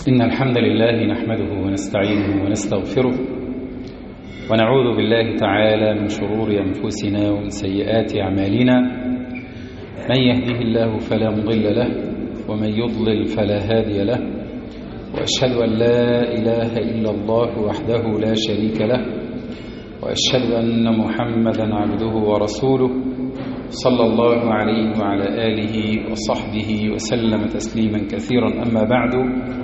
إن الحمد لله نحمده ونستعينه ونستغفره ونعوذ بالله تعالى من شرور أنفسنا ومن سيئات أعمالنا. من يهده الله فلا مضل له ومن يضلل فلا هادي له، وأشهد أن لا إله إلا الله وحده لا شريك له، وأشهد أن محمدا عبده ورسوله صلى الله عليه وعلى آله وصحبه وسلم تسليما كثيرا. أما بعد،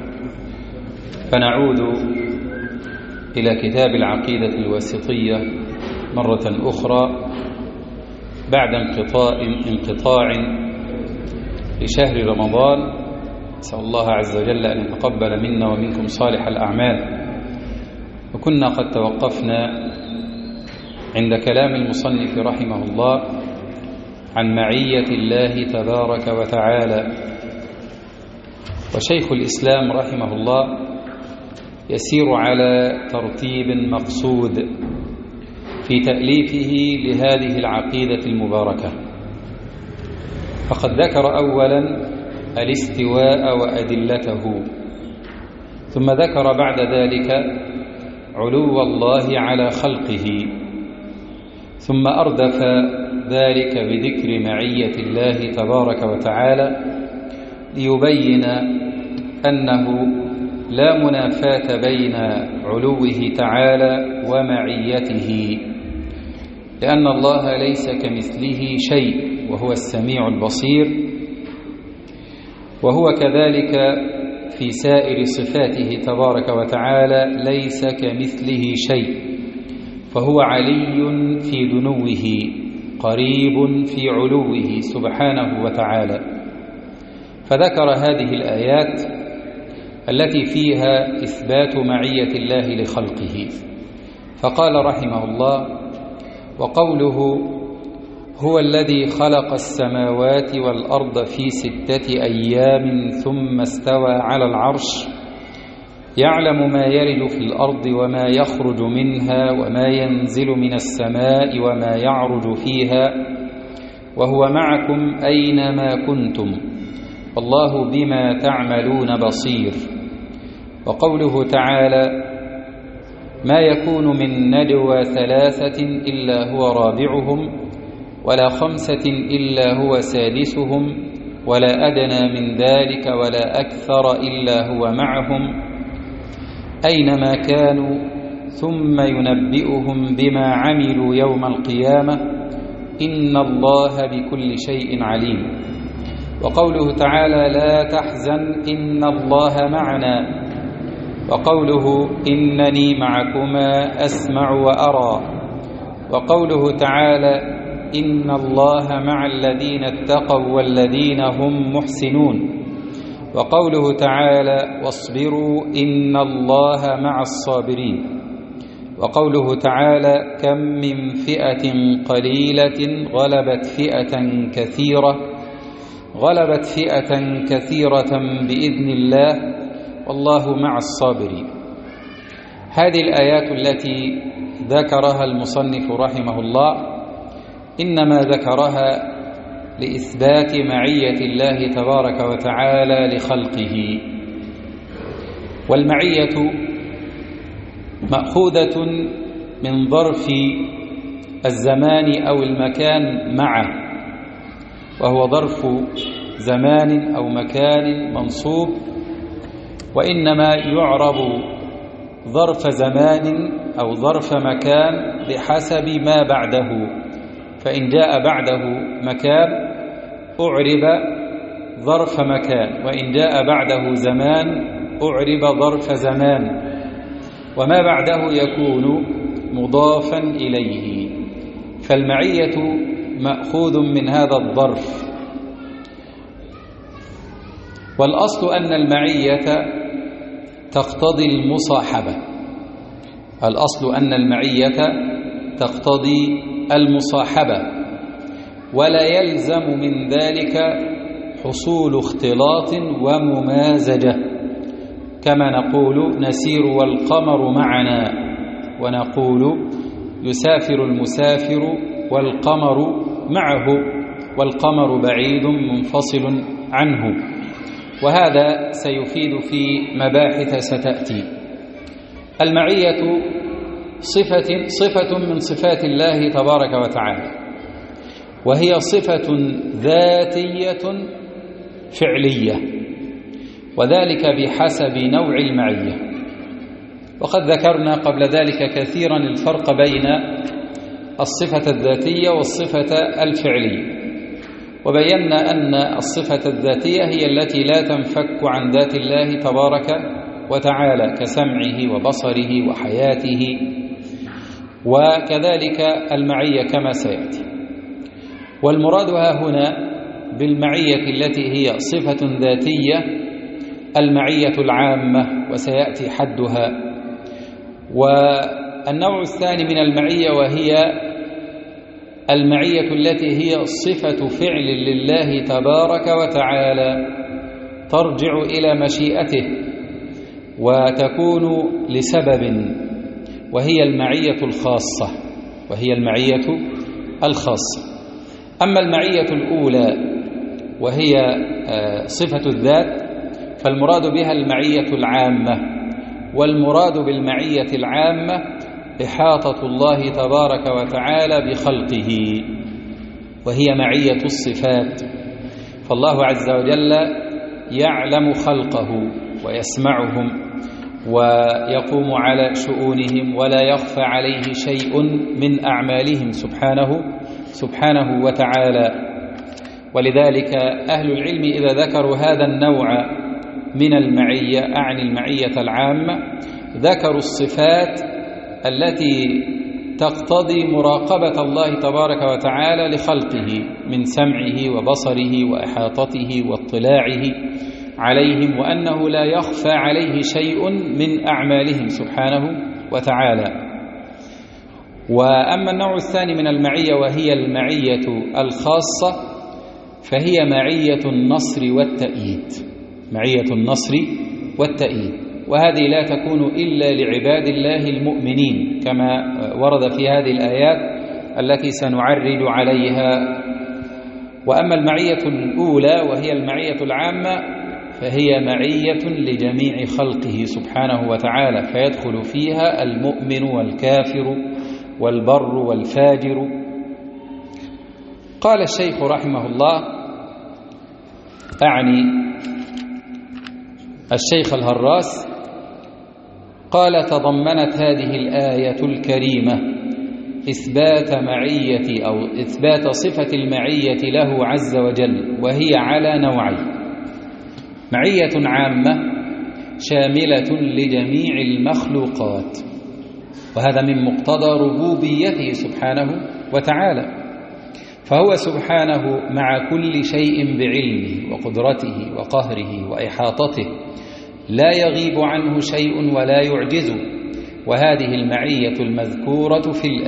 فنعود إلى كتاب العقيدة الواسطية مرة أخرى بعد انقطاع لشهر رمضان. نسأل الله عز وجل أن يتقبل منا ومنكم صالح الأعمال. وكنا قد توقفنا عند كلام المصنف رحمه الله عن معية الله تبارك وتعالى. وشيخ الإسلام رحمه الله يسير على ترتيب مقصود في تأليفه لهذه العقيدة المباركة. فقد ذكر أولا الاستواء وأدلته، ثم ذكر بعد ذلك علو الله على خلقه، ثم أردف ذلك بذكر معية الله تبارك وتعالى ليبين أنه لا منافاة بين علوه تعالى ومعيته، لأن الله ليس كمثله شيء وهو السميع البصير، وهو كذلك في سائر صفاته تبارك وتعالى ليس كمثله شيء، فهو علي في دنوه قريب في علوه سبحانه وتعالى. فذكر هذه الآيات التي فيها إثبات معية الله لخلقه، فقال رحمه الله: وقوله هو الذي خلق السماوات والأرض في 6 أيام ثم استوى على العرش يعلم ما يلج في الأرض وما يخرج منها وما ينزل من السماء وما يعرج فيها وهو معكم أينما كنتم والله بما تعملون بصير. وقوله تعالى: ما يكون من نجوى 3 إلا هو رابعهم ولا 5 إلا هو سادسهم ولا أدنى من ذلك ولا أكثر إلا هو معهم أينما كانوا ثم ينبئهم بما عملوا يوم القيامة إن الله بكل شيء عليم. وقوله تعالى: لا تحزن إن الله معنا. وقوله: إنني معكما أسمع وأرى. وقوله تعالى: إن الله مع الذين اتقوا والذين هم محسنون. وقوله تعالى: واصبروا إن الله مع الصابرين. وقوله تعالى: كم من فئة قليلة غلبت فئة كثيرة بإذن الله والله مع الصابرين. هذه الآيات التي ذكرها المصنف رحمه الله إنما ذكرها لإثبات معية الله تبارك وتعالى لخلقه. والمعية مأخوذة من ظرف الزمان أو المكان معه، وهو ظرف زمان أو مكان منصوب، وإنما يعرب ظرف زمان أو ظرف مكان بحسب ما بعده، فإن جاء بعده مكان أعرب ظرف مكان، وإن جاء بعده زمان أعرب ظرف زمان، وما بعده يكون مضافا إليه. فالمعية مأخوذ من هذا الظرف. والأصل أن المعية تقتضي المصاحبة. الأصل أن المعية تقتضي المصاحبة، ولا يلزم من ذلك حصول اختلاط وممازجة، كما نقول نسير والقمر معنا، ونقول يسافر المسافر والقمر معه، والقمر بعيد منفصل عنه. وهذا سيفيد في مباحث ستأتي. المعية صفة من صفات الله تبارك وتعالى، وهي صفة ذاتية فعلية، وذلك بحسب نوع المعية. وقد ذكرنا قبل ذلك كثيرا الفرق بين الصفة الذاتية والصفة الفعلية، وبينا أن الصفة الذاتية هي التي لا تنفك عن ذات الله تبارك وتعالى كسمعه وبصره وحياته، وكذلك المعية كما سيأتي. والمراد هنا بالمعية التي هي صفة ذاتية المعية العامة، وسيأتي حدها. والنوع الثاني من المعية وهي المعية التي هي صفة فعل لله تبارك وتعالى ترجع إلى مشيئته وتكون لسبب، وهي المعية الخاصة. أما المعية الأولى وهي صفة الذات فالمراد بها المعية العامة، والمراد بالمعية العامة إحاطة الله تبارك وتعالى بخلقه، وهي معية الصفات. فالله عز وجل يعلم خلقه ويسمعهم ويقوم على شؤونهم، ولا يخفى عليه شيء من أعمالهم سبحانه وتعالى. ولذلك أهل العلم إذا ذكروا هذا النوع من المعية، أعني المعية العامة، ذكروا الصفات التي تقتضي مراقبة الله تبارك وتعالى لخلقه من سمعه وبصره وإحاطته واطلاعه عليهم، وأنه لا يخفى عليه شيء من أعمالهم سبحانه وتعالى. وأما النوع الثاني من المعية وهي المعية الخاصة فهي معية النصر والتأييد، وهذه لا تكون إلا لعباد الله المؤمنين كما ورد في هذه الآيات التي سنعرج عليها. وأما المعية الأولى وهي المعية العامة فهي معية لجميع خلقه سبحانه وتعالى، فيدخل فيها المؤمن والكافر والبر والفاجر. قال الشيخ رحمه الله، أعني الشيخ الهراس، قال: تضمنت هذه الآية الكريمة إثبات صفة المعية له عز وجل، وهي على نوعين: معية عامة شاملة لجميع المخلوقات، وهذا من مقتضى ربوبيته سبحانه وتعالى، فهو سبحانه مع كل شيء بعلمه وقدرته وقهره وإحاطته، لا يغيب عنه شيء ولا يعجزه. وهذه المعية المذكورة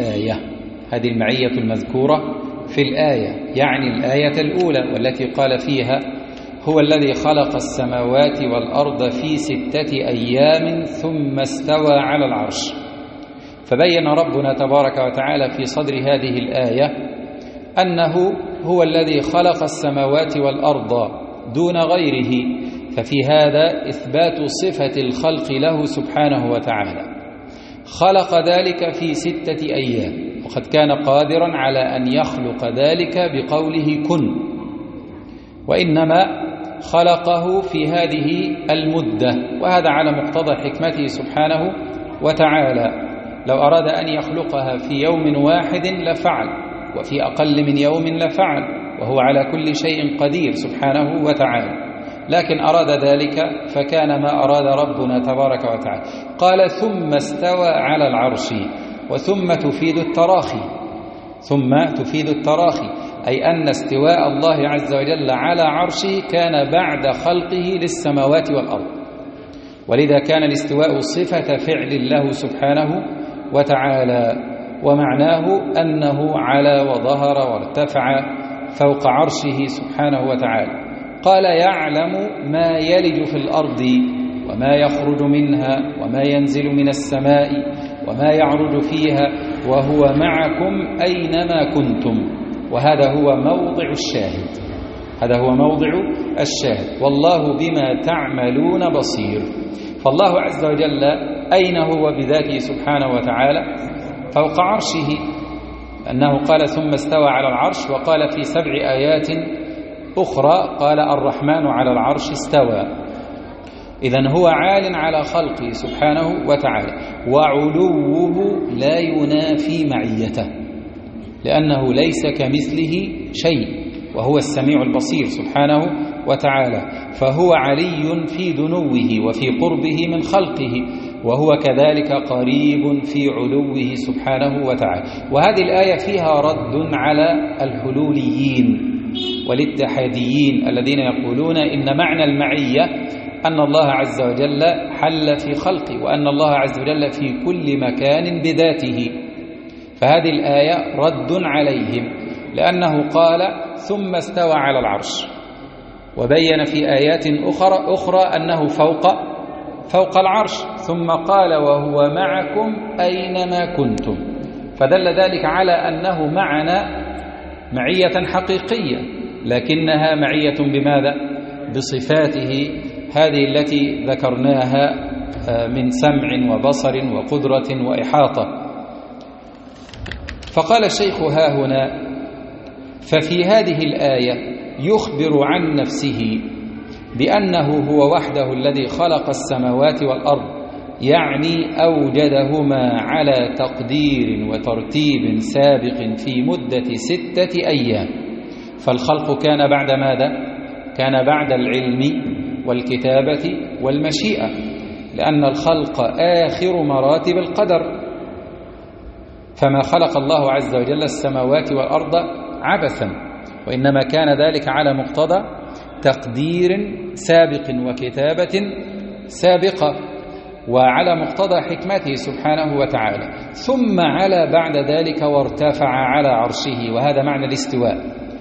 في الآية يعني الآية الأولى، والتي قال فيها: هو الذي خلق السماوات والأرض في 6 أيام ثم استوى على العرش. فبين ربنا تبارك وتعالى في صدر هذه الآية أنه هو الذي خلق السماوات والأرض دون غيره، ففي هذا إثبات صفة الخلق له سبحانه وتعالى. خلق ذلك في 6 أيام، وقد كان قادرا على أن يخلق ذلك بقوله كن، وإنما خلقه في هذه المدة، وهذا على مقتضى حكمته سبحانه وتعالى. لو أراد أن يخلقها في يوم واحد لفعل، وفي أقل من يوم لفعل، وهو على كل شيء قدير سبحانه وتعالى، لكن أراد ذلك فكان ما أراد ربنا تبارك وتعالى. قال: ثم استوى على العرش، وثم تفيد التراخي، أي أن استواء الله عز وجل على عرشه كان بعد خلقه للسماوات والأرض، ولذا كان الاستواء صفة فعل له سبحانه وتعالى، ومعناه أنه علا وظهر وارتفع فوق عرشه سبحانه وتعالى. قال: يعلم ما يلج في الأرض وما يخرج منها وما ينزل من السماء وما يعرج فيها وهو معكم أينما كنتم. وهذا هو موضع الشاهد، هذا هو موضع الشاهد. والله بما تعملون بصير. فالله عز وجل أين هو بذاته سبحانه وتعالى؟ فوق عرشه، أنه قال ثم استوى على العرش، وقال في 7 آيات أخرى قال الرحمن على العرش استوى. إذن هو عال على خلقه سبحانه وتعالى، وعلوه لا ينافي معيته، لأنه ليس كمثله شيء وهو السميع البصير سبحانه وتعالى. فهو علي في دنوه وفي قربه من خلقه، وهو كذلك قريب في علوه سبحانه وتعالى. وهذه الآية فيها رد على الحلوليين والاتحاديين الذين يقولون إن معنى المعية أن الله عز وجل حل في خلقه، وأن الله عز وجل في كل مكان بذاته. فهذه الآية رد عليهم، لأنه قال ثم استوى على العرش، وبين في آيات أخرى أنه فوق العرش، ثم قال وهو معكم أينما كنتم، فدل ذلك على أنه معنا معية حقيقية، لكنها معية بماذا؟ بصفاته هذه التي ذكرناها من سمع وبصر وقدرة وإحاطة. فقال الشيخ ها هنا: ففي هذه الآية يخبر عن نفسه بأنه هو وحده الذي خلق السماوات والأرض، يعني أوجدهما على تقدير وترتيب سابق في مدة 6 أيام. فالخلق كان بعد ماذا؟ كان بعد العلم والكتابة والمشيئة، لأن الخلق آخر مراتب القدر. فما خلق الله عز وجل السماوات والأرض عبثا، وإنما كان ذلك على مقتضى تقدير سابق وكتابة سابقة، وعلى مقتضى حكمته سبحانه وتعالى. ثم على بعد ذلك وارتفع على عرشه، وهذا معنى الاستواء،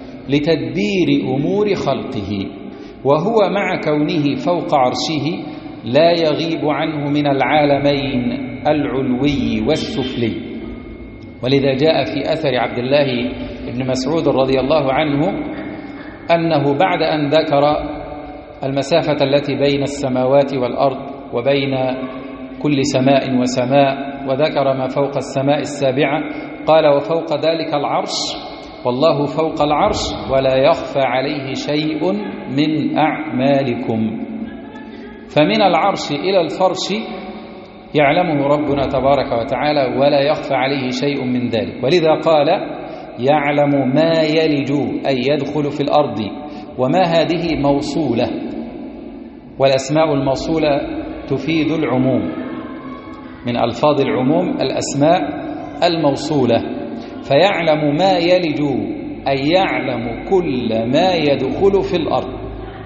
لتدبير أمور خلقه. وهو مع كونه فوق عرشه لا يغيب عنه من العالمين العلوي والسفلي. ولذا جاء في أثر عبد الله بن مسعود رضي الله عنه أنه بعد أن ذكر المسافة التي بين السماوات والأرض وبين كل سماء وسماء، وذكر ما فوق السماء السابعة، قال وفوق ذلك العرش، والله فوق العرش ولا يخفى عليه شيء من أعمالكم. فمن العرش إلى الفرش يعلمه ربنا تبارك وتعالى ولا يخفى عليه شيء من ذلك. ولذا قال يعلم ما يلج أي يدخل في الأرض. وما هذه موصولة، والأسماء الموصولة تفيد العموم، من ألفاظ العموم الأسماء الموصولة. فيعلم ما يلج أي يعلم كل ما يدخل في الأرض.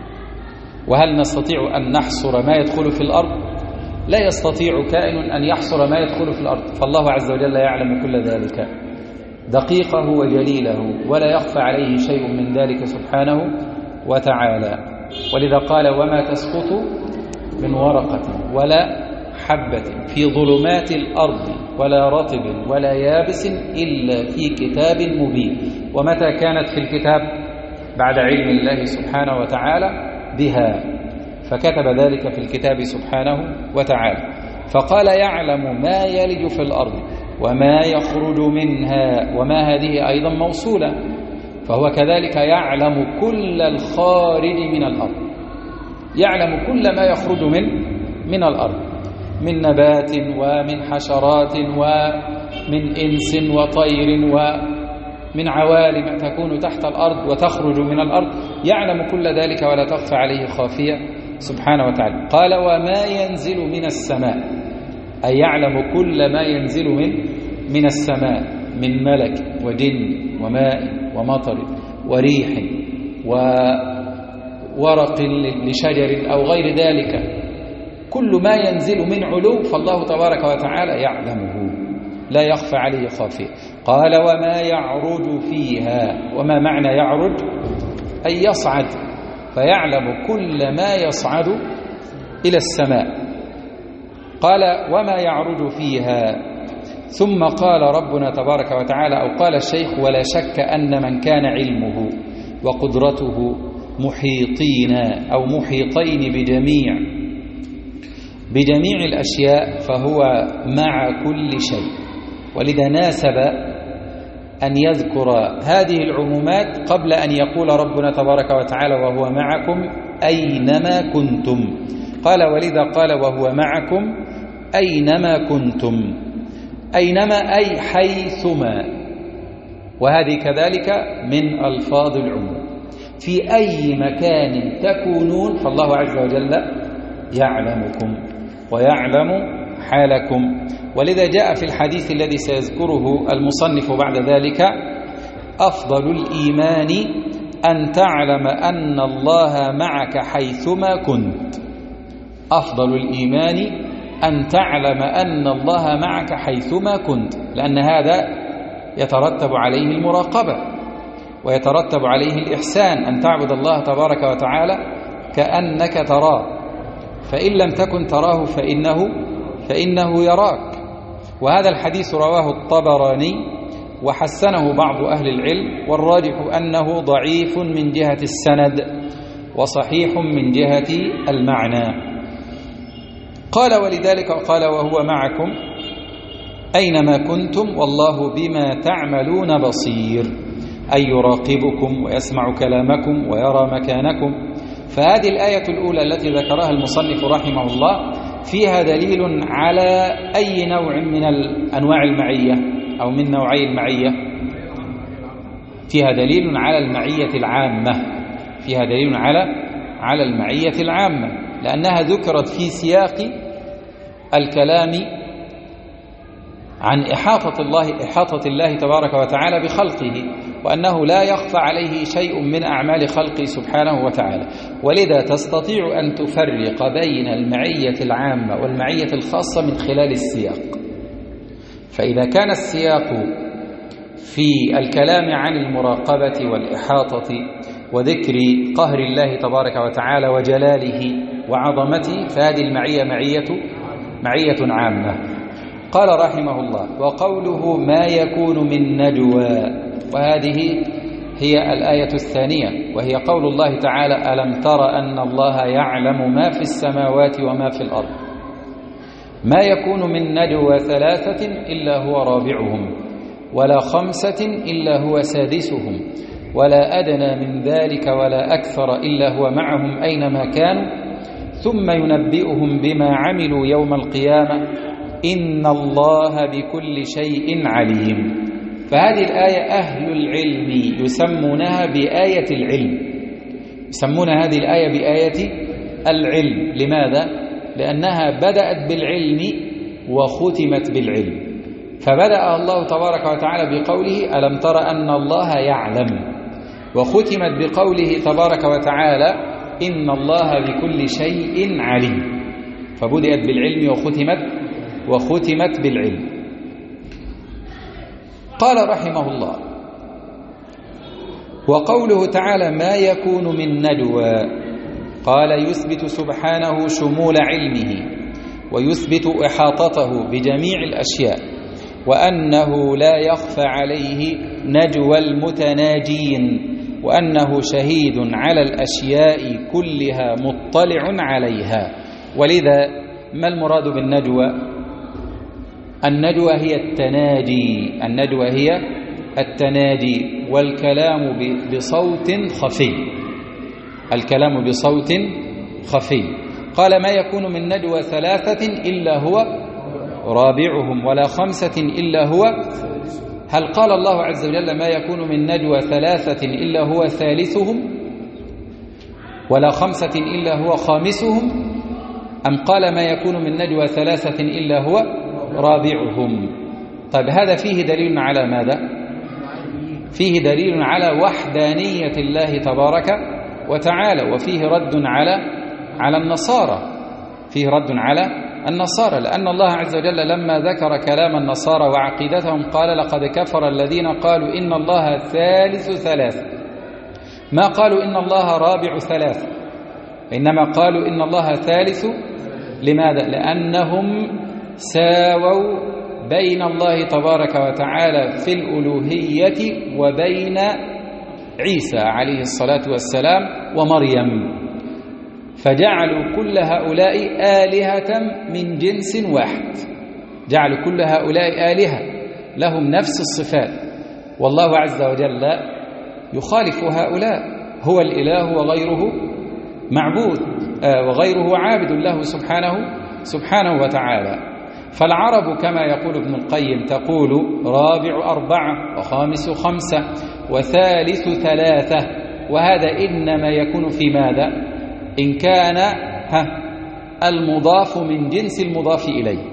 وهل نستطيع أن نحصر ما يدخل في الأرض؟ لا يستطيع كائن أن يحصر ما يدخل في الأرض، فالله عز وجل يعلم كل ذلك دقيقه وجليله، ولا يخفى عليه شيء من ذلك سبحانه وتعالى. ولذا قال وما تسقط من ورقة ولا حبة في ظلمات الأرض ولا رطب ولا يابس إلا في كتاب مبين. ومتى كانت في الكتاب؟ بعد علم الله سبحانه وتعالى بها، فكتب ذلك في الكتاب سبحانه وتعالى. فقال يعلم ما يلج في الأرض وما يخرج منها، وما هذه أيضا موصولة، فهو كذلك يعلم كل الخارج من الأرض، يعلم كل ما يخرج من الأرض، من نبات ومن حشرات ومن إنس وطير ومن عوالم تكون تحت الأرض وتخرج من الأرض، يعلم كل ذلك ولا تخفى عليه خافية سبحانه وتعالى. قال وما ينزل من السماء، أي يعلم كل ما ينزل من السماء من ملك وجن وماء ومطر وريح وورق لشجر أو غير ذلك، كل ما ينزل من علو فالله تبارك وتعالى يعلمه لا يخفى عليه خافية. قال وما يعرج فيها. وما معنى يعرج؟ أي يصعد، فيعلم كل ما يصعد إلى السماء. قال وما يعرج فيها. ثم قال ربنا تبارك وتعالى، أو قال الشيخ ولا شك أن من كان علمه وقدرته محيطين أو محيطين بجميع الأشياء، فهو مع كل شيء. ولذا ناسب أن يذكر هذه العمومات قبل أن يقول ربنا تبارك وتعالى وهو معكم أينما كنتم. قال ولذا قال وهو معكم أينما كنتم، أينما أي حيثما، وهذه كذلك من ألفاظ العموم. في أي مكان تكونون فالله عز وجل يعلمكم ويعلم حالكم. ولذا جاء في الحديث الذي سيذكره المصنف بعد ذلك: أفضل الإيمان أن تعلم أن الله معك حيثما كنت. أفضل الإيمان أن تعلم أن الله معك حيثما كنت، لأن هذا يترتب عليه المراقبة ويترتب عليه الإحسان، أن تعبد الله تبارك وتعالى كأنك تراه، فإن لم تكن تراه فإنه يراك. وهذا الحديث رواه الطبراني وحسنه بعض أهل العلم، والراجح أنه ضعيف من جهة السند وصحيح من جهة المعنى. قال ولذلك قال وهو معكم أينما كنتم والله بما تعملون بصير، أي يراقبكم ويسمع كلامكم ويرى مكانكم. فهذه الآية الأولى التي ذكرها المصنف رحمه الله فيها دليل على أي نوع من أنواع المعية أو من نوعي المعية؟ فيها دليل على المعية العامة، فيها دليل على المعية العامة، لأنها ذكرت في سياق الكلام عن إحاطة الله تبارك وتعالى بخلقه، وأنه لا يخفى عليه شيء من أعمال خلقه سبحانه وتعالى. ولذا تستطيع أن تفرق بين المعية العامة والمعية الخاصة من خلال السياق. فإذا كان السياق في الكلام عن المراقبة والإحاطة وذكر قهر الله تبارك وتعالى وجلاله وعظمته، فهذه المعية معية عامة. قال رحمه الله: وقوله ما يكون من نجوى، وهذه هي الآية الثانية، وهي قول الله تعالى: ألم تر أن الله يعلم ما في السماوات وما في الأرض. ما يكون من نجوى ثلاثة إلا هو رابعهم، ولا خمسة إلا هو سادسهم، ولا أدنى من ذلك ولا أكثر إلا هو معهم أينما كانوا، ثم ينبئهم بما عملوا يوم القيامة إن الله بكل شيء عليم. فهذه الآية أهل العلم يسمونها بآية العلم، يسمون هذه الآية بآية العلم. لماذا؟ لأنها بدأت بالعلم وختمت بالعلم. فبدأ الله تبارك وتعالى بقوله ألم تر أن الله يعلم، وختمت بقوله تبارك وتعالى إن الله بكل شيء عليم. فبدأت بالعلم وختمت بالعلم. قال رحمه الله: وقوله تعالى ما يكون من نجوى، قال يثبت سبحانه شمول علمه ويثبت إحاطته بجميع الأشياء، وأنه لا يخفى عليه نجوى المتناجين، وأنه شهيد على الأشياء كلها مطلع عليها. ولذا ما المراد بالنجوى؟ النجوى هي التناجي، النجوى هي التناجي والكلام بصوت خفي، الكلام بصوت خفي. قال ما يكون من نجوى ثلاثة إلا هو رابعهم، ولا خمسة إلا هو. هل قال الله عز وجل ما يكون من نجوى ثلاثة إلا هو ثالثهم، ولا خمسة إلا هو خامسهم؟ أم قال ما يكون من نجوى ثلاثة إلا هو رابعهم؟ طيب هذا فيه دليل على ماذا؟ فيه دليل على وحدانية الله تبارك وتعالى، وفيه رد على النصارى، فيه رد على النصارى، لأن الله عز وجل لما ذكر كلام النصارى وعقيدتهم قال لقد كفر الذين قالوا إن الله ثالث ثلاثة، ما قالوا إن الله رابع ثلاثة، إنما قالوا إن الله ثالث. لماذا؟ لأنهم ساووا بين الله تبارك وتعالى في الألوهية وبين عيسى عليه الصلاة والسلام ومريم، فجعلوا كل هؤلاء آلهة من جنس واحد، جعلوا كل هؤلاء آلهة لهم نفس الصفات، والله عز وجل يخالف هؤلاء، هو الإله وغيره معبود وغيره عابد له سبحانه وتعالى. فالعرب كما يقول ابن القيم تقول رابع 4 وخامس 5 وثالث 3، وهذا إنما يكون في ماذا؟ إن كان المضاف من جنس المضاف إليه.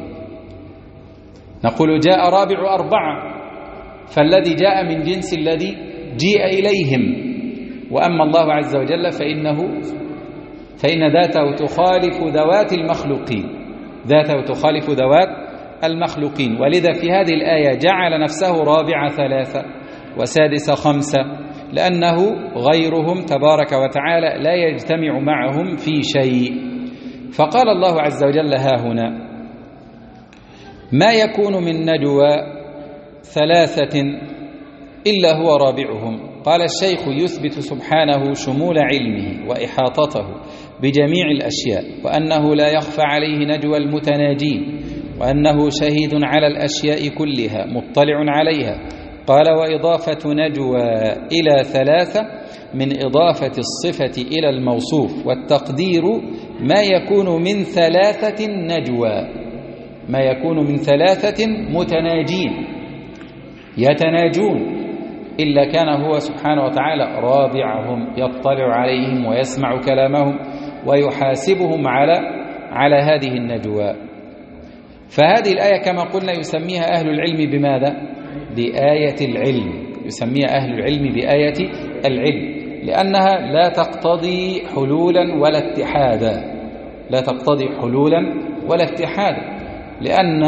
نقول جاء رابع 4، فالذي جاء من جنس الذي جيء إليهم، وأما الله عز وجل فإن ذاته تخالف ذوات المخلوقين، ذاته تخالف ذوات المخلوقين. ولذا في هذه الآية جعل نفسه رابع 3 وسادس 5، لأنه غيرهم تبارك وتعالى لا يجتمع معهم في شيء. فقال الله عز وجل ها هنا: ما يكون من نجوى 3 إلا هو رابعهم. قال الشيخ يثبت سبحانه شمول علمه وإحاطته بجميع الأشياء، وأنه لا يخفى عليه نجوى المتناجين، وأنه شهيد على الأشياء كلها مطلع عليها. قال: وإضافة نجوى إلى 3 من إضافة الصفة إلى الموصوف، والتقدير ما يكون من 3 نجوى، ما يكون من 3 متناجين يتناجون، إلا كان هو سبحانه وتعالى رابعهم، يطلع عليهم ويسمع كلامهم ويحاسبهم على هذه النجوى. فهذه الآية كما قلنا يسميها أهل العلم بماذا؟ بآية العلم، يسميها أهل العلم بآية العلم، لأنها لا تقتضي حلولا ولا اتحادا، لا تقتضي حلولا ولا اتحادا، لأن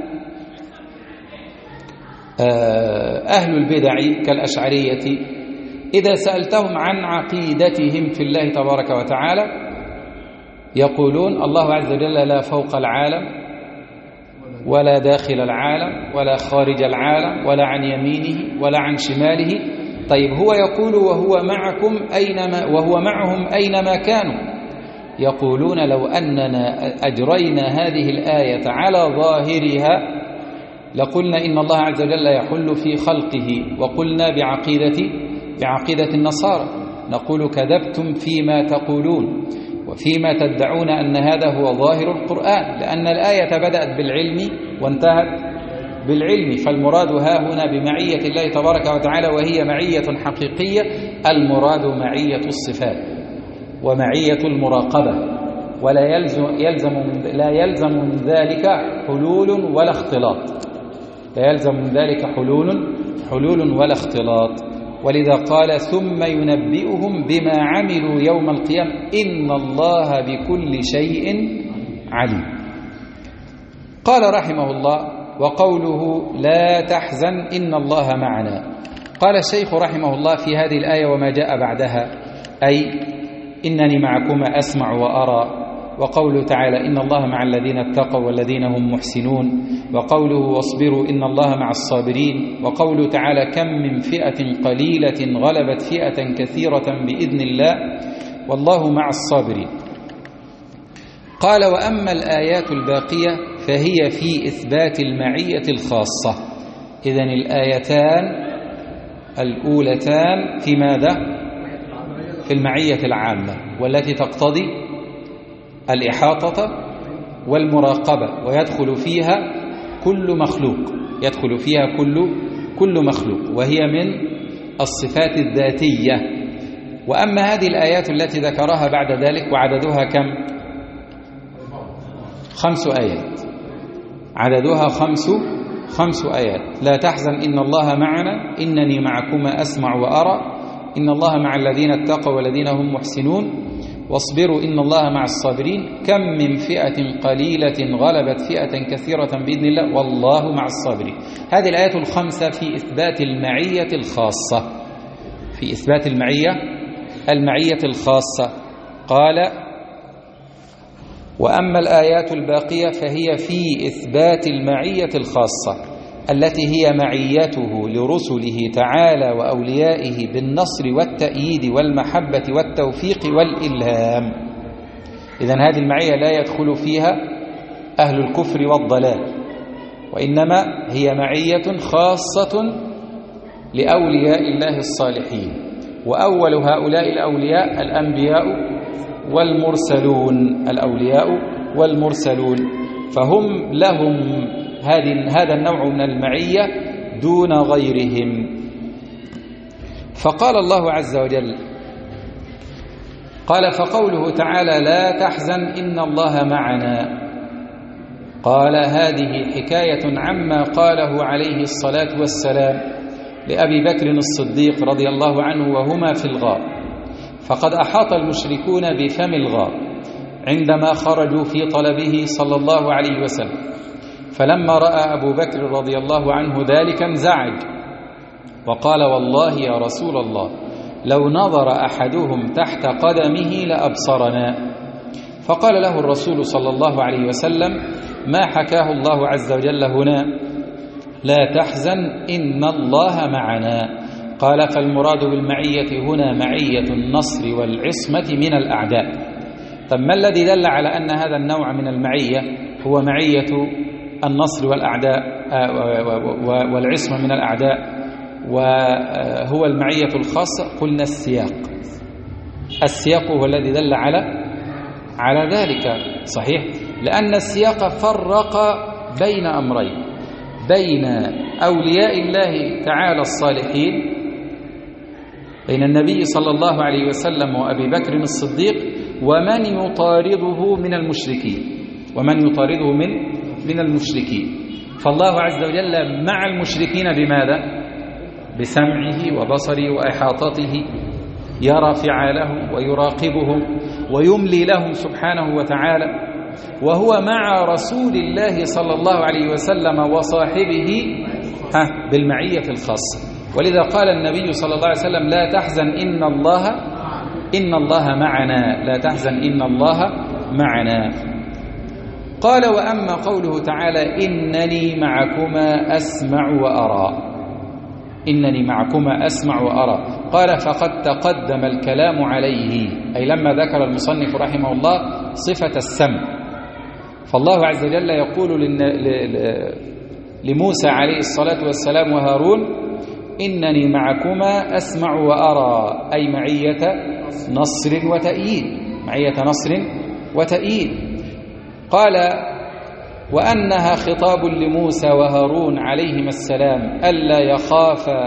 أهل البدع كالأشعرية إذا سألتهم عن عقيدتهم في الله تبارك وتعالى يقولون الله عز وجل لا فوق العالم ولا داخل العالم ولا خارج العالم ولا عن يمينه ولا عن شماله. طيب هو يقول وهو معهم أينما كانوا. يقولون لو أننا أجرينا هذه الآية على ظاهرها لقلنا إن الله عز وجل يحل في خلقه، وقلنا بعقيدة النصارى نقول كذبتم فيما تقولون وفيما تدعون أن هذا هو ظاهر القرآن، لأن الآية بدأت بالعلم وانتهت بالعلم. فالمراد ها هنا بمعية الله تبارك وتعالى وهي معية حقيقية، المراد معية الصفات ومعية المراقبة، ولا يلزم من ذلك حلول ولا اختلاط، لا يلزم من ذلك حلول ولا اختلاط. ولذا قال ثم ينبئهم بما عملوا يوم القيامة إن الله بكل شيء عليم. قال رحمه الله: وقوله لا تحزن إن الله معنا. قال الشيخ رحمه الله في هذه الآية وما جاء بعدها، أي إنني معكما أسمع وأرى، وقوله تعالى إن الله مع الذين اتقوا والذين هم محسنون، وقوله واصبروا إن الله مع الصابرين، وقوله تعالى كم من فئة قليلة غلبت فئة كثيرة بإذن الله والله مع الصابرين. قال: وأما الآيات الباقية فهي في إثبات المعية الخاصة. إذن الآيتان الأولتان في ماذا؟ في المعية العامة، والتي تقتضي الإحاطة والمراقبة، ويدخل فيها كل مخلوق، يدخل فيها كل مخلوق، وهي من الصفات الذاتية. وأما هذه الآيات التي ذكرها بعد ذلك وعددها كم؟ 5 آيات، عددها خمس آيات. لا تحزن إن الله معنا، إنني معكما أسمع وأرى، إن الله مع الذين اتقوا والذين هم محسنون، واصبروا إن الله مع الصابرين، كم من فئة قليلة غلبت فئة كثيرة بإذن الله والله مع الصابرين. هذه الآيات الخمسة في إثبات المعية الخاصة، في إثبات المعية الخاصة. قال: وأما الآيات الباقية فهي في إثبات المعية الخاصة. التي هي معيته لرسله تعالى وأوليائه بالنصر والتأييد والمحبة والتوفيق والإلهام. إذن هذه المعية لا يدخل فيها أهل الكفر والضلال، وإنما هي معية خاصة لأولياء الله الصالحين، وأول هؤلاء الأولياء الأنبياء والمرسلون، الأولياء والمرسلون، فهم لهم هذا النوع من المعية دون غيرهم. فقال الله عز وجل، قال فقوله تعالى لا تحزن إن الله معنا، قال هذه حكاية عما قاله عليه الصلاة والسلام لأبي بكر الصديق رضي الله عنه وهما في الغار، فقد أحاط المشركون بفم الغار عندما خرجوا في طلبه صلى الله عليه وسلم، فلما رأى أبو بكر رضي الله عنه ذلك انزعج وقال والله يا رسول الله لو نظر أحدهم تحت قدمه لأبصرنا. فقال له الرسول صلى الله عليه وسلم ما حكاه الله عز وجل هنا، لا تحزن إن الله معنا. قال فالمراد بالمعية هنا معية النصر والعصمة من الأعداء. طب ما الذي دل على أن هذا النوع من المعية هو معية النصر والأعداء والعصمة من الأعداء وهو المعية الخاصة؟ قلنا السياق هو الذي دل على ذلك، صحيح، لأن السياق فرق بين أمرين، بين أولياء الله تعالى الصالحين، بين النبي صلى الله عليه وسلم وأبي بكر الصديق، ومن يطارده من المشركين، فالله عز وجل مع المشركين بماذا؟ بسمعه وبصره وإحاطته، يرى فعالهم ويراقبهم ويملي لهم سبحانه وتعالى، وهو مع رسول الله صلى الله عليه وسلم وصاحبه بالمعية الخاصة. ولذا قال النبي صلى الله عليه وسلم لا تحزن إن الله معنا، لا تحزن إن الله معنا. قال وأما قوله تعالى إنني معكما أسمع وأرى، إنني معكما أسمع وأرى، قال فقد تقدم الكلام عليه، أي لما ذكر المصنف رحمه الله صفة السمع، فالله عز وجل يقول لموسى عليه الصلاة والسلام وهارون إنني معكما أسمع وأرى، أي معية نصر وتأييد، معية نصر وتأييد. قال وأنها خطاب لموسى وهارون عليهما السلام ألا يخافا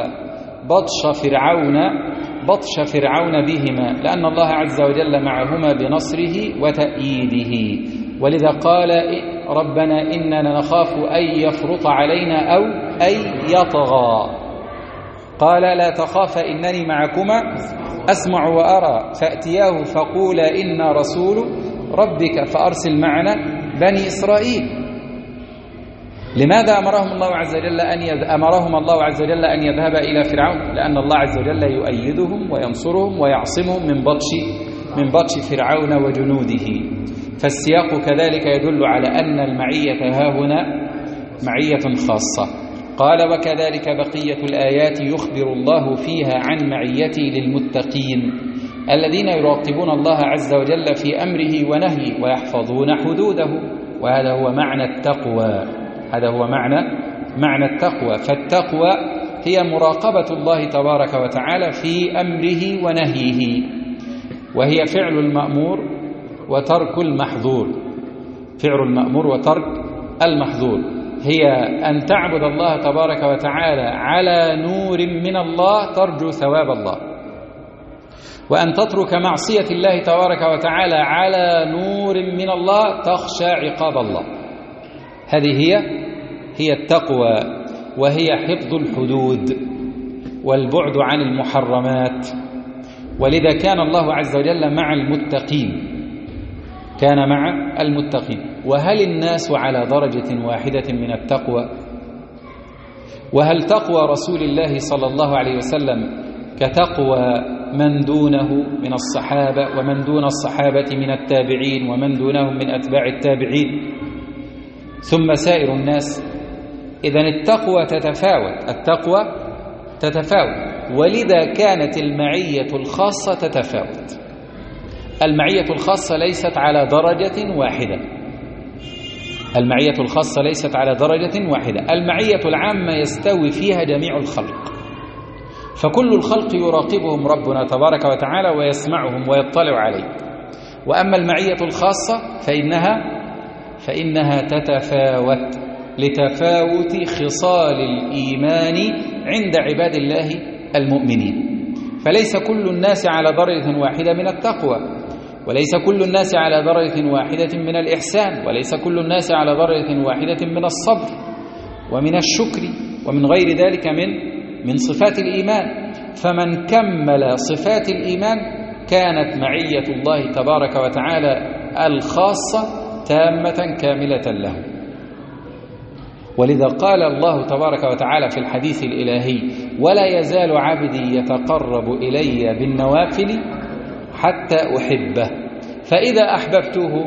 بطش فرعون بهما، لأن الله عز وجل معهما بنصره وتأييده. ولذا قال ربنا إننا نخاف أن يفرط علينا أو أن يطغى. قال لا تخاف إنني معكما أسمع وأرى، فأتياه فقولا إنا رسول ربك فأرسل معنا بني إسرائيل. لماذا أمرهم الله عز وجل أن يذهب إلى فرعون؟ لأن الله عز وجل يؤيدهم وينصرهم ويعصمهم من بطش فرعون وجنوده. فالسياق كذلك يدل على أن المعية هاهنا معية خاصة. قال وكذلك بقية الآيات يخبر الله فيها عن معيته للمتقين الذين يراقبون الله عز وجل في أمره ونهيه ويحفظون حدوده، وهذا هو معنى التقوى. هذا هو معنى التقوى. فالتقوى هي مراقبة الله تبارك وتعالى في أمره ونهيه، وهي فعل المأمور وترك المحظور. فعل المأمور وترك المحظور هي أن تعبد الله تبارك وتعالى على نور من الله ترجو ثواب الله، وأن تترك معصية الله تبارك وتعالى على نور من الله تخشى عقاب الله. هذه هي التقوى، وهي حفظ الحدود والبعد عن المحرمات. ولذا كان الله عز وجل مع المتقين، كان مع المتقين. وهل الناس على درجة واحدة من التقوى؟ وهل تقوى رسول الله صلى الله عليه وسلم كتقوى من دونه من الصحابة ومن دون الصحابة من التابعين ومن دونهم من أتباع التابعين ثم سائر الناس؟ إذن التقوى تتفاوت، ولذا كانت المعية الخاصة تتفاوت. المعية الخاصة ليست على درجة واحدة، المعية العامة يستوي فيها جميع الخلق، فكل الخلق يراقبهم ربنا تبارك وتعالى ويسمعهم ويطلع عليهم. وأما المعية الخاصة فإنها تتفاوت لتفاوت خصال الإيمان عند عباد الله المؤمنين، فليس كل الناس على درجة واحدة من التقوى، وليس كل الناس على درجة واحدة من الإحسان، وليس كل الناس على درجة واحدة من الصبر ومن الشكر ومن غير ذلك من صفات الإيمان. فمن كمل صفات الإيمان كانت معية الله تبارك وتعالى الخاصة تامة كاملة له. ولذا قال الله تبارك وتعالى في الحديث الإلهي: ولا يزال عبدي يتقرب إلي بالنوافل حتى أحبه، فإذا أحببته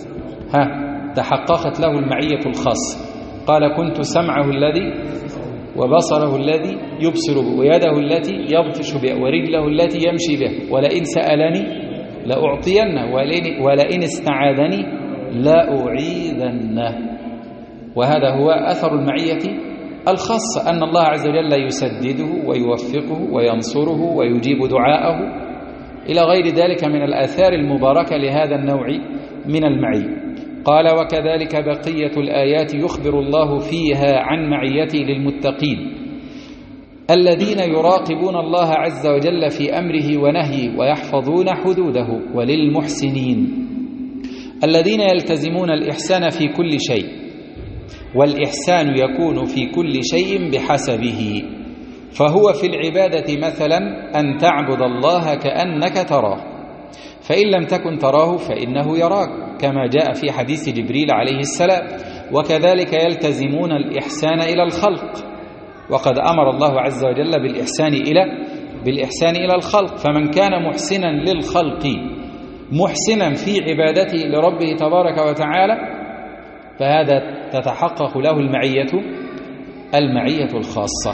تحققت له المعية الخاصة. قال: كنت سمعه الذي وبصره الذي يبصر به، ويده التي يبطش بها، ورجله التي يمشي بها، ولئن سألني لأعطينه، ولئن استعاذني لأعيذنه. وهذا هو أثر المعية الخاصة، أن الله عز وجل يسدده ويوفقه وينصره ويجيب دعاءه إلى غير ذلك من الآثار المباركة لهذا النوع من المعية. قال: وكذلك بقية الآيات يخبر الله فيها عن معيته للمتقين الذين يراقبون الله عز وجل في أمره ونهيه ويحفظون حدوده، وللمحسنين الذين يلتزمون الإحسان في كل شيء، والإحسان يكون في كل شيء بحسبه، فهو في العبادة مثلا أن تعبد الله كأنك تراه، فإن لم تكن تراه فإنه يراك، كما جاء في حديث جبريل عليه السلام. وكذلك يلتزمون الإحسان إلى الخلق، وقد أمر الله عز وجل بالإحسان إلى الخلق، فمن كان محسنا للخلق محسنا في عبادته لربه تبارك وتعالى فهذا تتحقق له المعية الخاصة،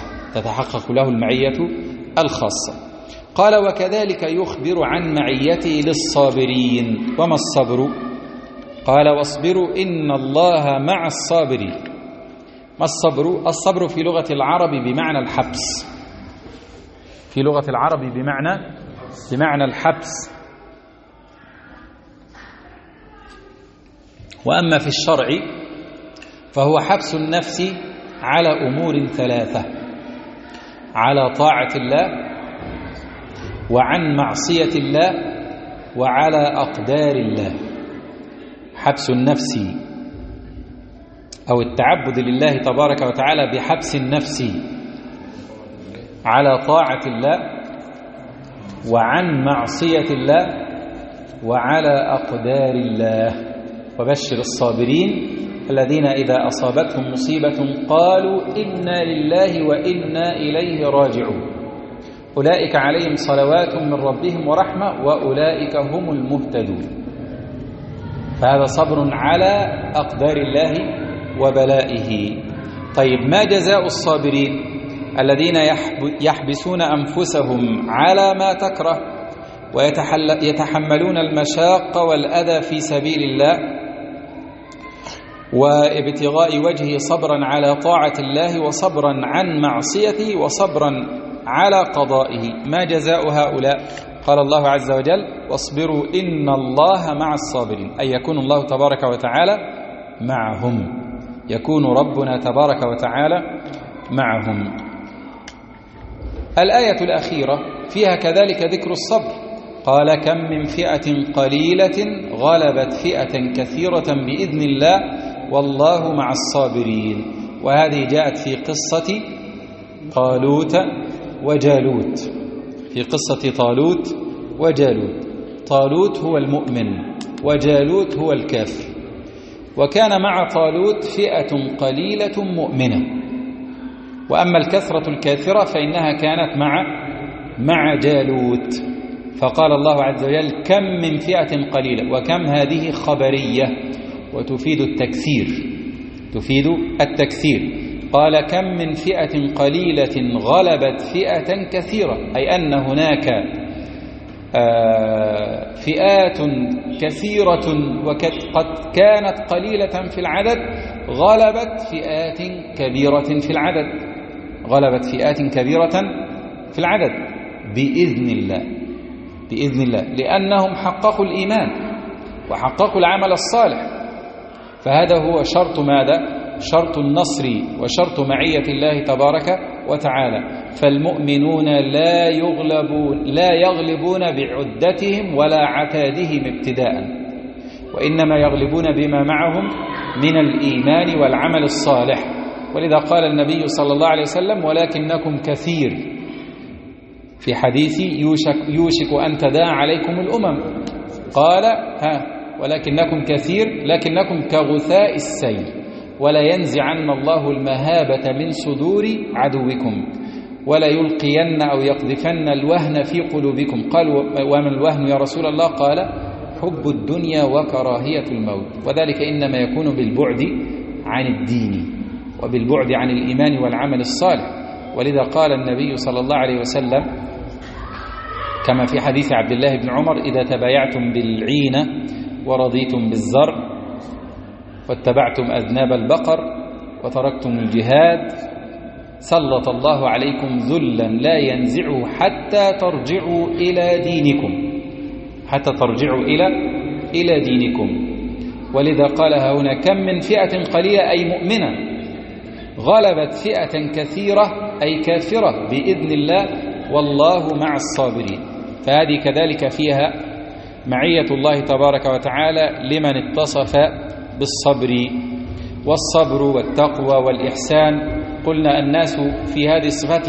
قال: وكذلك يخبر عن معيته للصابرين. وما الصبر؟ قال: واصبروا إن الله مع الصابرين. ما الصبر؟ الصبر في لغة العرب بمعنى الحبس، بمعنى الحبس. وأما في الشرع فهو حبس النفس على أمور ثلاثة: على طاعة الله، وعن معصية الله، وعلى أقدار الله. حبس النفس أو التعبد لله تبارك وتعالى بحبس النفس على طاعة الله، وعن معصية الله، وعلى أقدار الله. وبشر الصابرين الذين إذا أصابتهم مصيبة قالوا إنا لله وإنا إليه راجعون، أولئك عليهم صلوات من ربهم ورحمة وأولئك هم المهتدون. فهذا صبر على أقدار الله وبلائه. طيب، ما جزاء الصابرين الذين يحبسون أنفسهم على ما تكره ويتحملون المشاق والأذى في سبيل الله وابتغاء وجهه، صبرا على طاعة الله، وصبرا عن معصيته، وصبرا على قضائه؟ ما جزاء هؤلاء؟ قال الله عز وجل: واصبروا إن الله مع الصابرين، أي يكون الله تبارك وتعالى معهم، يكون ربنا تبارك وتعالى معهم. الآية الأخيرة فيها كذلك ذكر الصبر. قال: كم من فئة قليلة غلبت فئة كثيرة بإذن الله والله مع الصابرين. وهذه جاءت في قصة طالوت وجالوت، في قصة طالوت وجالوت. طالوت هو المؤمن وجالوت هو الكافر، وكان مع طالوت فئة قليلة مؤمنة، وأما الكثرة الكافرة فإنها كانت مع جالوت. فقال الله عز وجل: كم من فئة قليلة، وكم هذه خبرية وتفيد التكثير، قال كم من فئة قليلة غلبت فئة كثيرة، أي أن هناك فئات كثيرة وقد كانت قليلة في العدد غلبت فئات كبيرة في العدد، غلبت فئات كبيرة في العدد بإذن الله، بإذن الله، لأنهم حققوا الإيمان وحققوا العمل الصالح. فهذا هو شرط ماذا؟ شرط النصر وشرط معية الله تبارك وتعالى. فالمؤمنون لا يغلبون بعدتهم ولا عتادهم ابتداء، وإنما يغلبون بما معهم من الإيمان والعمل الصالح. ولذا قال النبي صلى الله عليه وسلم ولكنكم كثير في حديث يوشك أن تداعى عليكم الأمم، قال ولكنكم كثير لكنكم كغثاء السيل ولا ينزعن الله المهابة من صدور عدوكم ولا يلقين أو يقذفن الوهن في قلوبكم. قالوا وما الوهن يا رسول الله؟ قال حب الدنيا وكراهية الموت، وذلك إنما يكون بالبعد عن الدين وبالبعد عن الإيمان والعمل الصالح. ولذا قال النبي صلى الله عليه وسلم كما في حديث عبد الله بن عمر إذا تبايعتم بالعينة ورضيتم بالزرع واتبعتم أذناب البقر وتركتم الجهاد سلط الله عليكم ذلا لا ينزعه حتى ترجعوا إلى دينكم، حتى ترجعوا إلى دينكم. ولذا قال هنا كم من فئة قليلة أي مؤمنة غلبت فئة كثيرة أي كافرة بإذن الله والله مع الصابرين. فهذه كذلك فيها معية الله تبارك وتعالى لمن اتصف بالصبر، والصبر والتقوى والإحسان قلنا الناس في هذه الصفات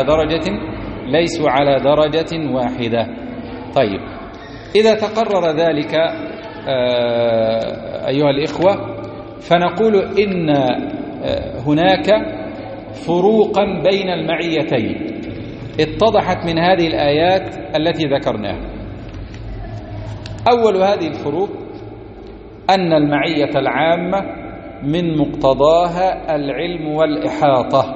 ليسوا على درجة واحدة. طيب إذا تقرر ذلك أيها الإخوة فنقول إن هناك فروقا بين المعيتين اتضحت من هذه الآيات التي ذكرناها. أول هذه الفروق أن المعية العامة من مقتضاها العلم والإحاطة،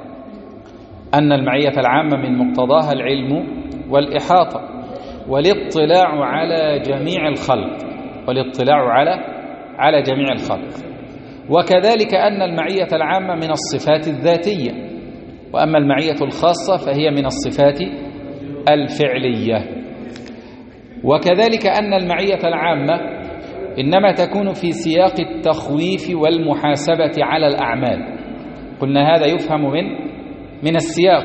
أن المعية العامة من مقتضاها العلم والإحاطة والاطلاع على جميع الخلق، والاطلاع على جميع الخلق. وكذلك أن المعية العامة من الصفات الذاتية، وأما المعية الخاصة فهي من الصفات الفعلية. وكذلك أن المعية العامة إنما تكون في سياق التخويف والمحاسبة على الأعمال، قلنا هذا يفهم من السياق،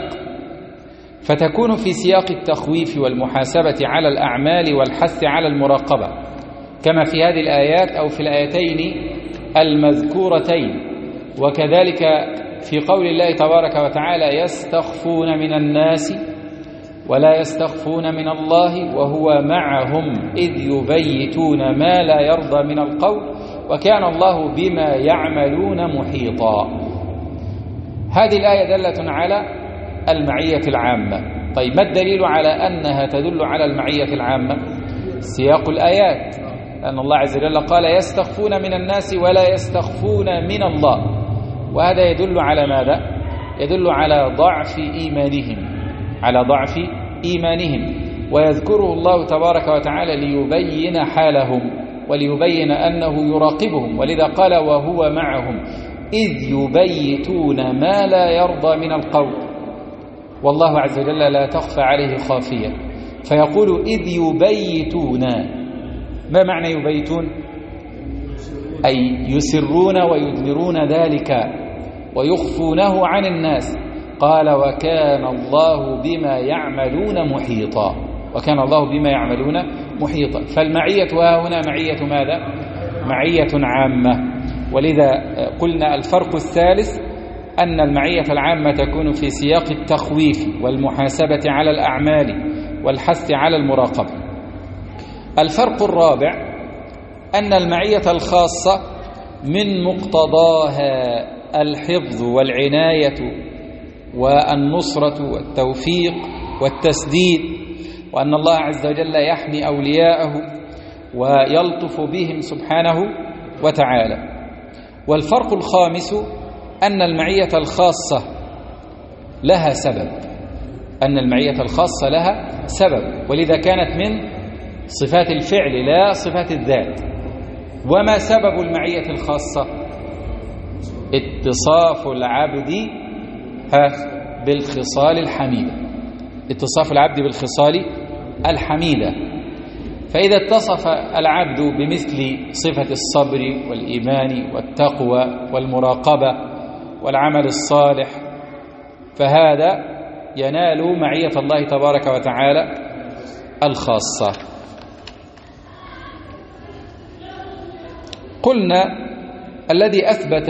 فتكون في سياق التخويف والمحاسبة على الأعمال والحث على المراقبة كما في هذه الآيات أو في الآيتين المذكورتين. وكذلك في قول الله تبارك وتعالى يستخفون من الناس ولا يستخفون من الله وهو معهم إذ يبيتون ما لا يرضى من القول وكان الله بما يعملون محيطا. هذه الآية دلة على المعية العامة. طيب ما الدليل على أنها تدل على المعية العامة؟ سياق الآيات، لأن الله عز وجل قال يستخفون من الناس ولا يستخفون من الله، وهذا يدل على ماذا؟ يدل على ضعف إيمانهم، على ضعف إيمانهم، ويذكره الله تبارك وتعالى ليبين حالهم وليبين أنه يراقبهم. ولذا قال وهو معهم إذ يبيتون ما لا يرضى من القول، والله عز وجل لا تخفى عليه خافية، فيقول إذ يبيتون. ما معنى يبيتون؟ أي يسرون ويدبرون ذلك ويخفونه عن الناس. قال وكان الله بما يعملون محيطا، وكان الله بما يعملون محيطا. فالمعية هنا معية ماذا؟ معية عامة. ولذا قلنا الفرق الثالث أن المعية العامة تكون في سياق التخويف والمحاسبة على الأعمال والحث على المراقبة. الفرق الرابع أن المعية الخاصة من مقتضاها الحفظ والعناية والنصرة والتوفيق والتسديد، وأن الله عز وجل يحمي أولياءه ويلطف بهم سبحانه وتعالى. والفرق الخامس أن المعية الخاصة لها سبب، أن المعية الخاصة لها سبب، ولذا كانت من صفات الفعل لا صفات الذات. وما سبب المعية الخاصة؟ اتصاف العبد بالخصال الحميدة، اتصاف العبد بالخصال الحميدة. فإذا اتصف العبد بمثل صفة الصبر والإيمان والتقوى والمراقبة والعمل الصالح، فهذا ينال معية الله تبارك وتعالى الخاصة. قلنا الذي أثبت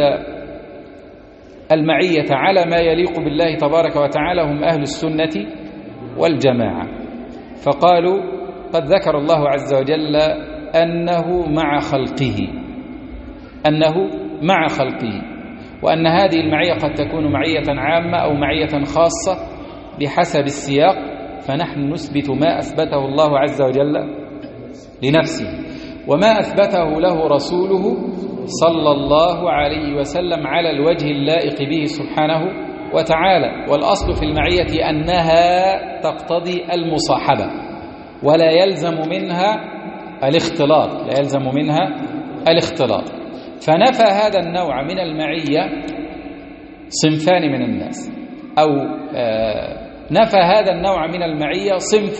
المعية على ما يليق بالله تبارك وتعالى هم أهل السنة والجماعة، فقالوا قد ذكر الله عز وجل أنه مع خلقه، أنه مع خلقه، وأن هذه المعية قد تكون معية عامة أو معية خاصة بحسب السياق، فنحن نثبت ما أثبته الله عز وجل لنفسه وما أثبته له رسوله صلى الله عليه وسلم على الوجه اللائق به سبحانه وتعالى. والأصل في المعية أنها تقتضي المصاحبة ولا يلزم منها الاختلاط، لا يلزم منها الاختلاط. فنفى هذا النوع من المعية صنفان من الناس، أو نفى هذا النوع من المعية صنف،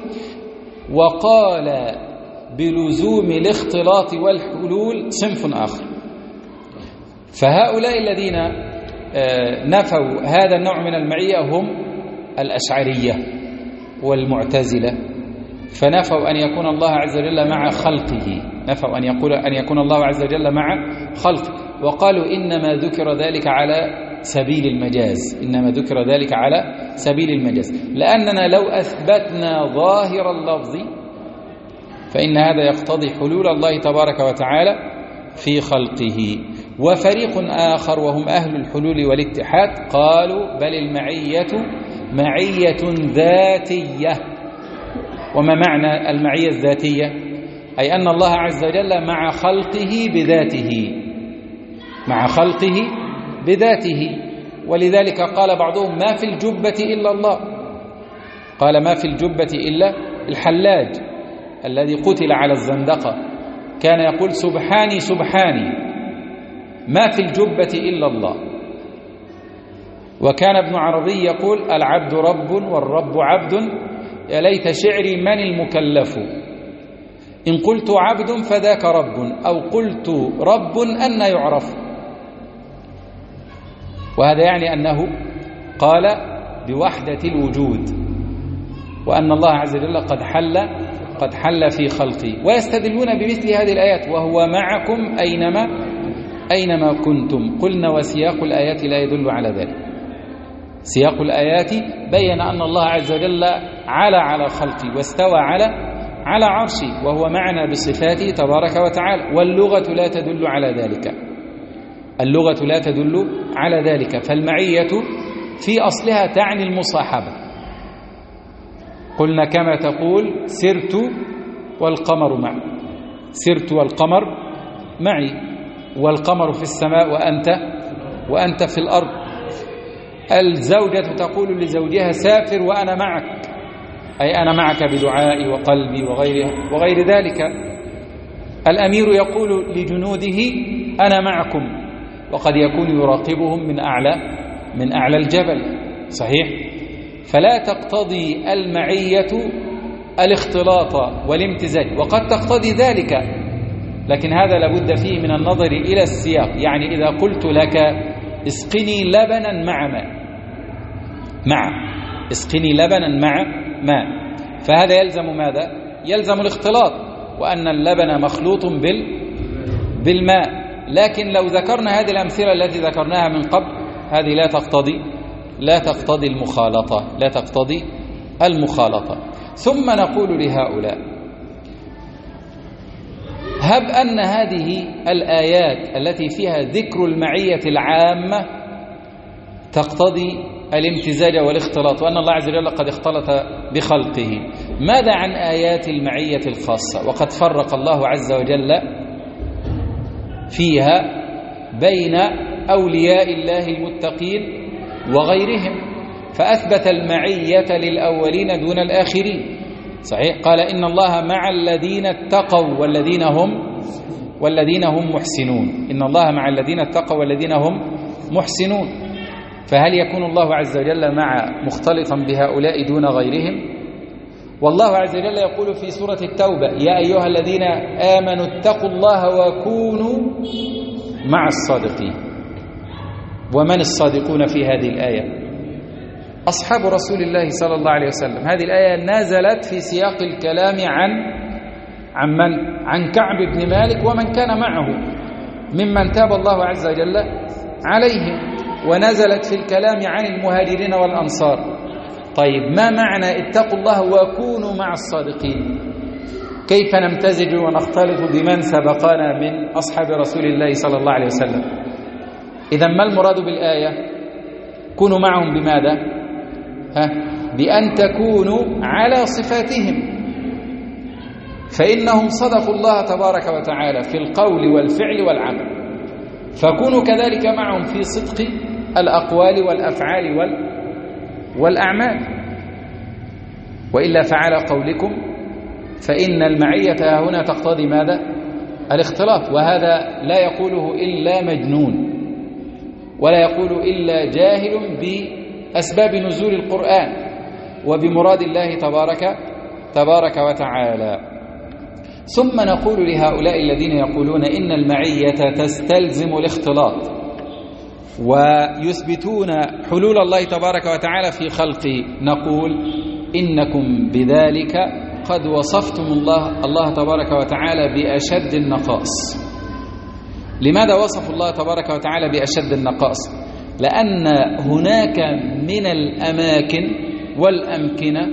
وقال بلزوم الاختلاط والحلول صنف آخر. فهؤلاء الذين نفوا هذا النوع من المعية هم الأشعرية والمعتزلة، فنفوا أن يكون الله عز وجل مع خلقه، نفوا أن يكون الله عز وجل مع خلقه، وقالوا إنما ذكر ذلك على سبيل المجاز، إنما ذكر ذلك على سبيل المجاز، لأننا لو أثبتنا ظاهر اللفظ فإن هذا يقتضي حلول الله تبارك وتعالى في خلقه. وفريق آخر وهم أهل الحلول والاتحاد قالوا بل المعية معية ذاتية. وما معنى المعية الذاتية؟ أي أن الله عز وجل مع خلقه بذاته، مع خلقه بذاته. ولذلك قال بعضهم ما في الجبة إلا الله، قال ما في الجبة إلا الحلاج الذي قتل على الزندقة كان يقول سبحاني سبحاني ما في الجبة إلا الله. وكان ابن عربي يقول العبد رب والرب عبد، يا ليت شعري من المكلف، إن قلت عبد فذاك رب أو قلت رب أن يعرف. وهذا يعني أنه قال بوحدة الوجود، وأن الله عز وجل قد حل في خلقه. ويستدلون بمثل هذه الآيات وهو معكم أينما كنتم. قلنا وسياق الآيات لا يدل على ذلك، سياق الآيات بين أن الله عز وجل على خلقه واستوى على عرشه وهو معنا بصفاته تبارك وتعالى، واللغة لا تدل على ذلك، اللغة لا تدل على ذلك. فالمعية في أصلها تعني المصاحبة. قلنا كما تقول سرت والقمر معي، سرت والقمر معي، والقمر في السماء وأنت في الأرض. الزوجة تقول لزوجها سافر وأنا معك، أي أنا معك بدعائي وقلبي وغير ذلك. الأمير يقول لجنوده أنا معكم، وقد يكون يراقبهم من أعلى الجبل، صحيح؟ فلا تقتضي المعية الاختلاط والامتزاج، وقد تقتضي ذلك، لكن هذا لابد فيه من النظر إلى السياق. يعني إذا قلت لك اسقني لبنا مع اسقني لبنا مع ماء، فهذا يلزم ماذا؟ يلزم الاختلاط، وأن اللبن مخلوط بالماء. لكن لو ذكرنا هذه الأمثلة التي ذكرناها من قبل، هذه لا تقتضي المخالطة، لا تقتضي المخالطة. ثم نقول لهؤلاء هب أن هذه الآيات التي فيها ذكر المعية العامة تقتضي الامتزاج والاختلاط، وأن الله عز وجل قد اختلط بخلقه، ماذا عن آيات المعية الخاصة؟ وقد فرق الله عز وجل فيها بين أولياء الله المتقين وغيرهم، فأثبت المعية للأولين دون الآخرين. صحيح، قال إن الله مع الذين اتقوا والذين هم محسنون. إن الله مع الذين اتقوا والذين هم محسنون. فهل يكون الله عز وجل مختلطا بهؤلاء دون غيرهم؟ والله عز وجل يقول في سورة التوبة: يا أيها الذين آمنوا اتقوا الله وكونوا مع الصادقين. ومن الصادقون في هذه الآية؟ أصحاب رسول الله صلى الله عليه وسلم. هذه الآية نزلت في سياق الكلام عن من؟ عن كعب بن مالك ومن كان معه ممن تاب الله عز وجل عليهم، ونزلت في الكلام عن المهاجرين والأنصار. طيب، ما معنى اتقوا الله وكونوا مع الصادقين؟ كيف نمتزج ونختلط بمن سبقنا من أصحاب رسول الله صلى الله عليه وسلم؟ إذن ما المراد بالآية؟ كونوا معهم بماذا؟ بأن تكونوا على صفاتهم، فإنهم صدقوا الله تبارك وتعالى في القول والفعل والعمل، فكونوا كذلك معهم في صدق الأقوال والأفعال والأعمال. وإلا فعلى قولكم فإن المعية هنا تقتضي ماذا؟ الاختلاط، وهذا لا يقوله إلا مجنون، ولا يقول إلا جاهل بأسباب نزول القرآن وبمراد الله تبارك وتعالى. ثم نقول لهؤلاء الذين يقولون إن المعية تستلزم الاختلاط ويثبتون حلول الله تبارك وتعالى في خلقه، نقول إنكم بذلك قد وصفتم الله تبارك وتعالى بأشد النقائص. لماذا وصفوا الله تبارك وتعالى بأشد النقائص؟ لأن هناك من الأماكن والأمكنة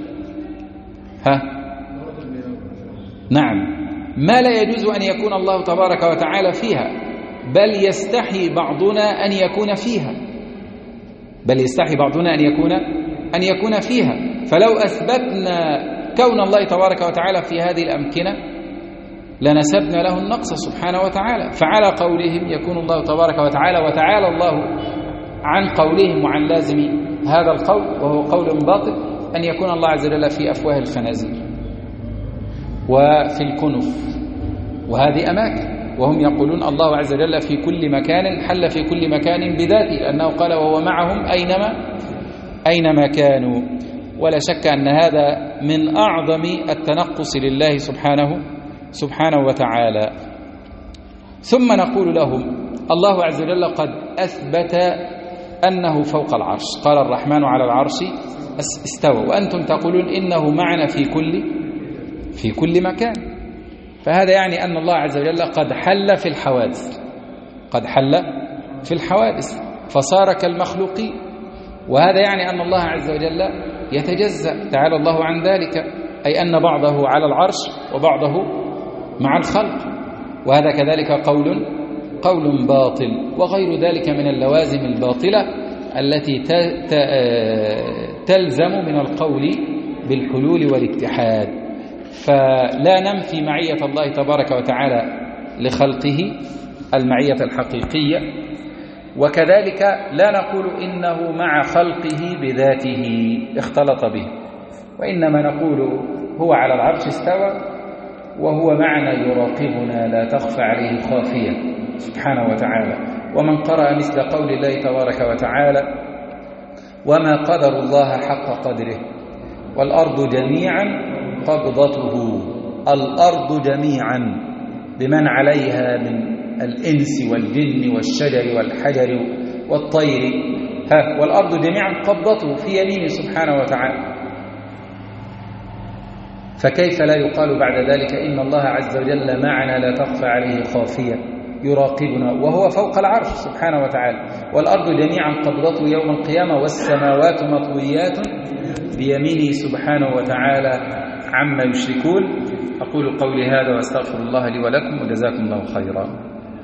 نعم ما لا يجوز أن يكون الله تبارك وتعالى فيها، بل يستحي بعضنا أن يكون فيها، أن يكون فيها. فلو أثبتنا كون الله تبارك وتعالى في هذه الأمكنة لنسبنا له النقص سبحانه وتعالى. فعلى قولهم يكون الله تبارك وتعالى، وتعالى الله عن قولهم وعن لازم هذا القول وهو قول باطل، أن يكون الله عز وجل في أفواه الخنازير وفي الكنف، وهذه أماكن، وهم يقولون الله عز وجل في كل مكان، حل في كل مكان بذاته، لأنه قال وهو معهم أينما كانوا. ولا شك أن هذا من أعظم التنقص لله سبحانه وتعالى. ثم نقول لهم الله عز وجل قد أثبت أنه فوق العرش، قال الرحمن على العرش استوى، وأنتم تقولون إنه معنا في كل مكان. فهذا يعني أن الله عز وجل قد حل في الحوادث فصار كالمخلوقين، وهذا يعني أن الله عز وجل يتجزأ، تعالى الله عن ذلك، أي أن بعضه على العرش وبعضه مع الخلق، وهذا كذلك قول باطل، وغير ذلك من اللوازم الباطلة التي تلزم من القول بالحلول والاتحاد. فلا ننفي معية الله تبارك وتعالى لخلقه المعية الحقيقية، وكذلك لا نقول إنه مع خلقه بذاته اختلط به، وإنما نقول هو على العرش استوى وهو معنا يراقبنا لا تخفى عليه خافية سبحانه وتعالى. ومن قرأ مثل قول الله تبارك وتعالى وما قدر الله حق قدره والأرض جميعا قبضته، الأرض جميعا بمن عليها من الإنس والجن والشجر والحجر والطير، والأرض جميعا قبضته في يمينه سبحانه وتعالى. فكيف لا يقال بعد ذلك إن الله عز وجل معنا لا تخفى عليه خافية يراقبنا وهو فوق العرش سبحانه وتعالى، والأرض جميعا قبضته يوم القيامة والسماوات مطويات بيمينه سبحانه وتعالى عما يشركون. أقول قولي هذا وأستغفر الله لي ولكم، وجزاكم الله خيرا.